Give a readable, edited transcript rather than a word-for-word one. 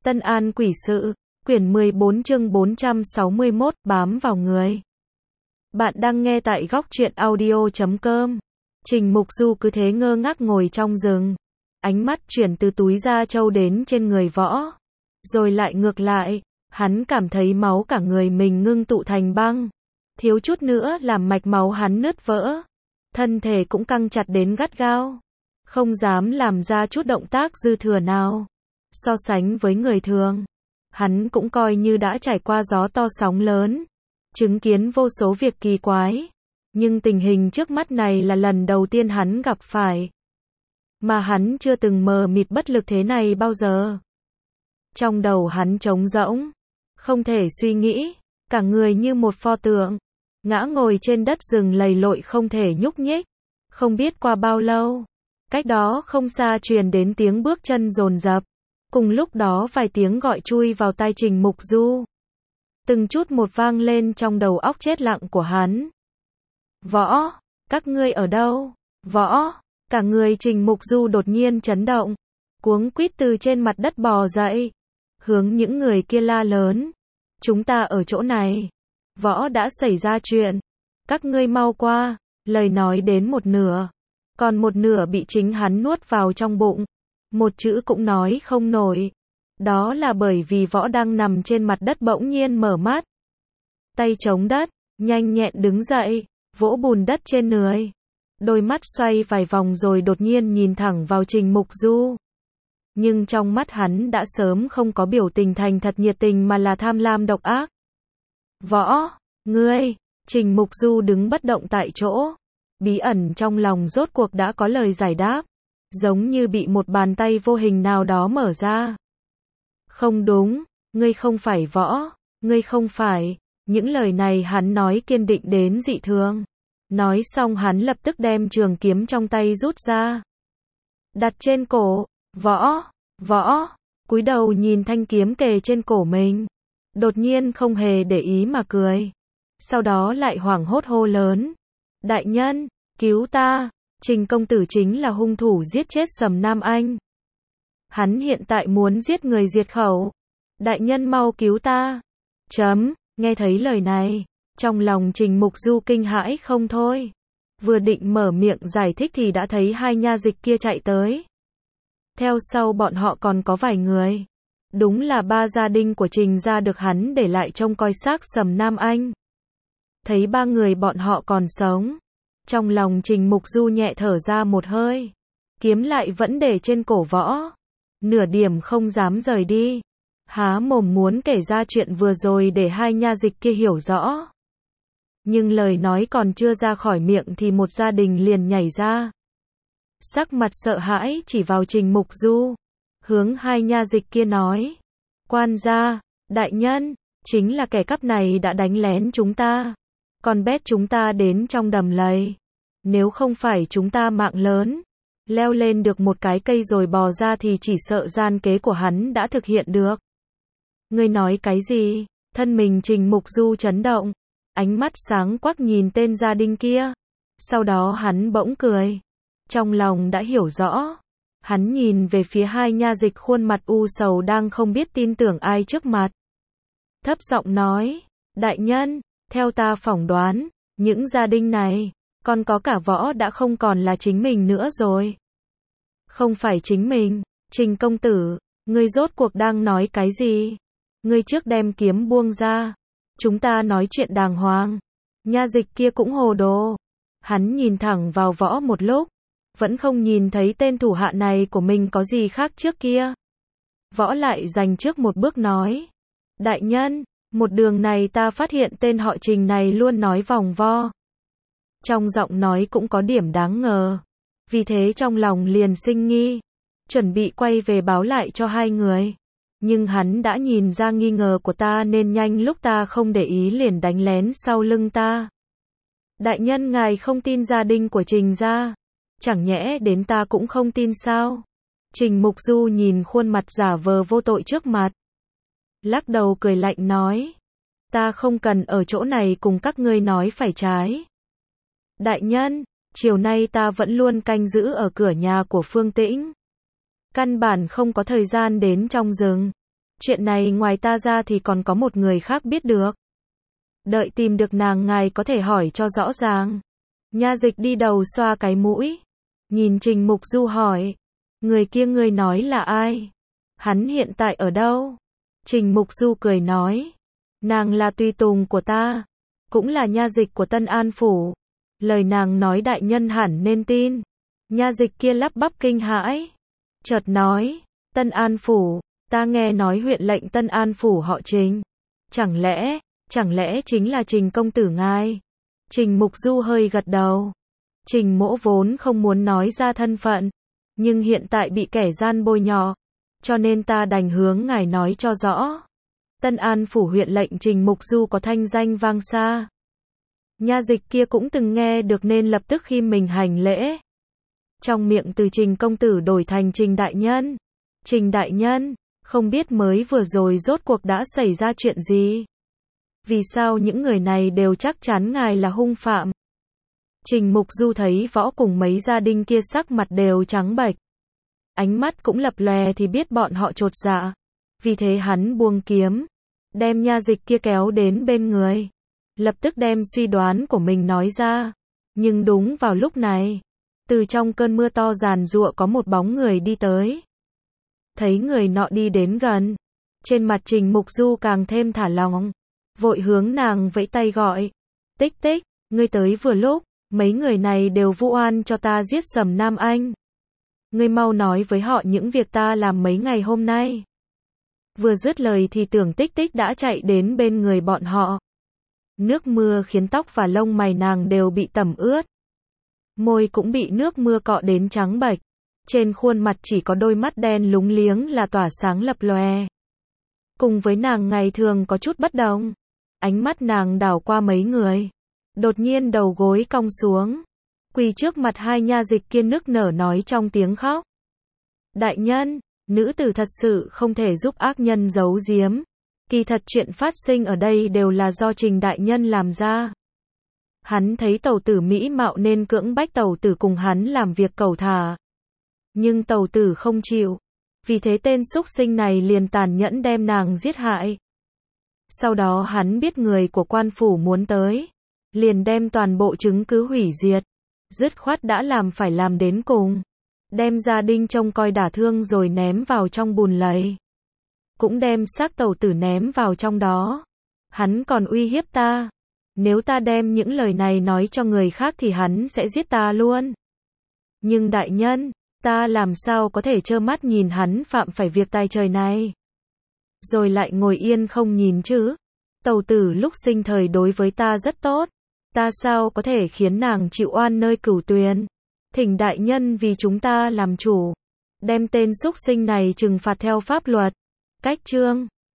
Tân An Quỷ Sự, quyển 14 chương 461, bám vào người. Bạn đang nghe tại góc truyện audio.com. Trình Mục Du cứ thế ngơ ngác ngồi trong rừng. Ánh mắt chuyển từ túi da trâu đến trên người Võ. Rồi lại ngược lại, hắn cảm thấy máu cả người mình ngưng tụ thành băng. Thiếu chút nữa làm mạch máu hắn nứt vỡ. Thân thể cũng căng chặt đến gắt gao. Không dám làm ra chút động tác dư thừa nào. So sánh với người thường, hắn cũng coi như đã trải qua gió to sóng lớn, chứng kiến vô số việc kỳ quái, nhưng tình hình trước mắt này là lần đầu tiên hắn gặp phải. Mà hắn chưa từng mờ mịt bất lực thế này bao giờ. Trong đầu hắn trống rỗng, không thể suy nghĩ, cả người như một pho tượng, ngã ngồi trên đất rừng lầy lội không thể nhúc nhích. Không biết qua bao lâu, cách đó không xa truyền đến tiếng bước chân dồn dập. Cùng lúc đó vài tiếng gọi chui vào tai Trình Mục Du. Từng chút một vang lên trong đầu óc chết lặng của hắn. Võ, các ngươi ở đâu? Võ, cả người Trình Mục Du đột nhiên chấn động. Cuống quýt từ trên mặt đất bò dậy. Hướng những người kia la lớn. Chúng ta ở chỗ này. Võ đã xảy ra chuyện. Các ngươi mau qua. Lời nói đến một nửa. Còn một nửa bị chính hắn nuốt vào trong bụng. Một chữ cũng nói không nổi. Đó là bởi vì Võ đang nằm trên mặt đất bỗng nhiên mở mắt. Tay chống đất, nhanh nhẹn đứng dậy, vỗ bùn đất trên người. Đôi mắt xoay vài vòng rồi đột nhiên nhìn thẳng vào Trình Mục Du. Nhưng trong mắt hắn đã sớm không có biểu tình thành thật nhiệt tình mà là tham lam độc ác. Võ, ngươi, Trình Mục Du đứng bất động tại chỗ. Bí ẩn trong lòng rốt cuộc đã có lời giải đáp. Giống như bị một bàn tay vô hình nào đó mở ra. Không đúng, ngươi không phải Võ, ngươi không phải. Những lời này hắn nói kiên định đến dị thường. Nói xong hắn lập tức đem trường kiếm trong tay rút ra. Đặt trên cổ, Võ, cúi đầu nhìn thanh kiếm kề trên cổ mình. Đột nhiên không hề để ý mà cười. Sau đó lại hoảng hốt hô lớn. Đại nhân, cứu ta! Trình công tử chính là hung thủ giết chết Sầm Nam Anh. Hắn hiện tại muốn giết người diệt khẩu. Đại nhân mau cứu ta. Nghe thấy lời này, trong lòng Trình Mục Du kinh hãi không thôi. Vừa định mở miệng giải thích thì đã thấy hai nha dịch kia chạy tới. Theo sau bọn họ còn có vài người. Đúng là ba gia đình của Trình gia được hắn để lại trông coi xác Sầm Nam Anh. Thấy ba người bọn họ còn sống. Trong lòng Trình Mục Du nhẹ thở ra một hơi. Kiếm lại vẫn để trên cổ Võ. Nửa điểm không dám rời đi. Há mồm muốn kể ra chuyện vừa rồi để hai nha dịch kia hiểu rõ. Nhưng lời nói còn chưa ra khỏi miệng thì một gia đình liền nhảy ra. Sắc mặt sợ hãi chỉ vào Trình Mục Du. Hướng hai nha dịch kia nói. Quan gia, đại nhân, chính là kẻ cắp này đã đánh lén chúng ta. Còn bét chúng ta đến trong đầm lầy. Nếu không phải chúng ta mạng lớn, leo lên được một cái cây rồi bò ra thì chỉ sợ gian kế của hắn đã thực hiện được. Ngươi nói cái gì? Thân mình Trình Mục Du chấn động, ánh mắt sáng quắc nhìn tên gia đình kia. Sau đó hắn bỗng cười. Trong lòng đã hiểu rõ. Hắn nhìn về phía hai nha dịch khuôn mặt u sầu đang không biết tin tưởng ai trước mặt. Thấp giọng nói, đại nhân, theo ta phỏng đoán, những gia đình này, còn có cả Võ đã không còn là chính mình nữa rồi. Không phải chính mình, Trình công tử, ngươi rốt cuộc đang nói cái gì? Ngươi trước đem kiếm buông ra, chúng ta nói chuyện đàng hoàng. Nha dịch kia cũng hồ đồ. Hắn nhìn thẳng vào Võ một lúc, vẫn không nhìn thấy tên thủ hạ này của mình có gì khác trước kia. Võ lại dành trước một bước nói, đại nhân, một đường này ta phát hiện tên họ Trình này luôn nói vòng vo. Trong giọng nói cũng có điểm đáng ngờ. Vì thế trong lòng liền sinh nghi. Chuẩn bị quay về báo lại cho hai người. Nhưng hắn đã nhìn ra nghi ngờ của ta nên nhanh lúc ta không để ý liền đánh lén sau lưng ta. Đại nhân ngài không tin gia đình của Trình gia. Chẳng nhẽ đến ta cũng không tin sao? Trình Mục Du nhìn khuôn mặt giả vờ vô tội trước mặt. Lắc đầu cười lạnh nói. Ta không cần ở chỗ này cùng các ngươi nói phải trái. Đại nhân, chiều nay ta vẫn luôn canh giữ ở cửa nhà của Phương Tĩnh. Căn bản không có thời gian đến trong rừng. Chuyện này ngoài ta ra thì còn có một người khác biết được. Đợi tìm được nàng ngài có thể hỏi cho rõ ràng. Nha dịch đi đầu xoa cái mũi. Nhìn Trình Mục Du hỏi. Người kia ngươi nói là ai? Hắn hiện tại ở đâu? Trình Mục Du cười nói. Nàng là tùy tùng của ta. Cũng là nha dịch của Tân An Phủ. Lời nàng nói đại nhân hẳn nên tin. Nha dịch kia lắp bắp kinh hãi. Chợt nói. Tân An Phủ. Ta nghe nói huyện lệnh Tân An Phủ họ Trình. Chẳng lẽ chính là Trình công tử ngài? Trình Mục Du hơi gật đầu. Trình Mỗ vốn không muốn nói ra thân phận, nhưng hiện tại bị kẻ gian bôi nhọ, cho nên ta đành hướng ngài nói cho rõ. Tân An Phủ huyện lệnh Trình Mục Du có thanh danh vang xa. Nha dịch kia cũng từng nghe được nên lập tức khiêm mình hành lễ. Trong miệng từ Trình công tử đổi thành Trình đại nhân. Trình đại nhân, không biết mới vừa rồi rốt cuộc đã xảy ra chuyện gì? Vì sao những người này đều chắc chắn ngài là hung phạm? Trình Mục Du thấy võ cùng mấy gia đình kia sắc mặt đều trắng bệch. Ánh mắt cũng lập lòe thì biết bọn họ chột dạ. Vì thế hắn buông kiếm, đem nha dịch kia kéo đến bên người. Lập tức đem suy đoán của mình nói ra. Nhưng đúng vào lúc này, từ trong cơn mưa to giàn giụa có một bóng người đi tới. Thấy người nọ đi đến gần, trên mặt Trình Mục Du càng thêm thả lỏng, vội hướng nàng vẫy tay gọi. Tích tích, ngươi tới vừa lúc, mấy người này đều vu oan cho ta giết Sầm Nam Anh. Ngươi mau nói với họ những việc ta làm mấy ngày hôm nay. Vừa dứt lời thì Tưởng Tích Tích đã chạy đến bên người bọn họ. Nước mưa khiến tóc và lông mày nàng đều bị tẩm ướt. Môi cũng bị nước mưa cọ đến trắng bệch. Trên khuôn mặt chỉ có đôi mắt đen lúng liếng là tỏa sáng lập lòe. Cùng với nàng ngày thường có chút bất đồng. Ánh mắt nàng đảo qua mấy người. Đột nhiên đầu gối cong xuống. Quỳ trước mặt hai nha dịch kia nức nở nói trong tiếng khóc. Đại nhân, nữ tử thật sự không thể giúp ác nhân giấu giếm. Kỳ thật chuyện phát sinh ở đây đều là do Trình đại nhân làm ra. Hắn thấy tẩu tử mỹ mạo nên cưỡng bách tẩu tử cùng hắn làm việc cầu thả. Nhưng tẩu tử không chịu. Vì thế tên xúc sinh này liền tàn nhẫn đem nàng giết hại. Sau đó hắn biết người của quan phủ muốn tới. Liền đem toàn bộ chứng cứ hủy diệt. Dứt khoát đã làm phải làm đến cùng. Đem gia đình trông coi đả thương rồi ném vào trong bùn lầy. Cũng đem xác tẩu tử ném vào trong đó. Hắn còn uy hiếp ta. Nếu ta đem những lời này nói cho người khác thì hắn sẽ giết ta luôn. Nhưng đại nhân, ta làm sao có thể trơ mắt nhìn hắn phạm phải việc tai trời này. Rồi lại ngồi yên không nhìn chứ. Tẩu tử lúc sinh thời đối với ta rất tốt. Ta sao có thể khiến nàng chịu oan nơi cửu tuyền. Thỉnh đại nhân vì chúng ta làm chủ. Đem tên xúc sinh này trừng phạt theo pháp luật. Cách chương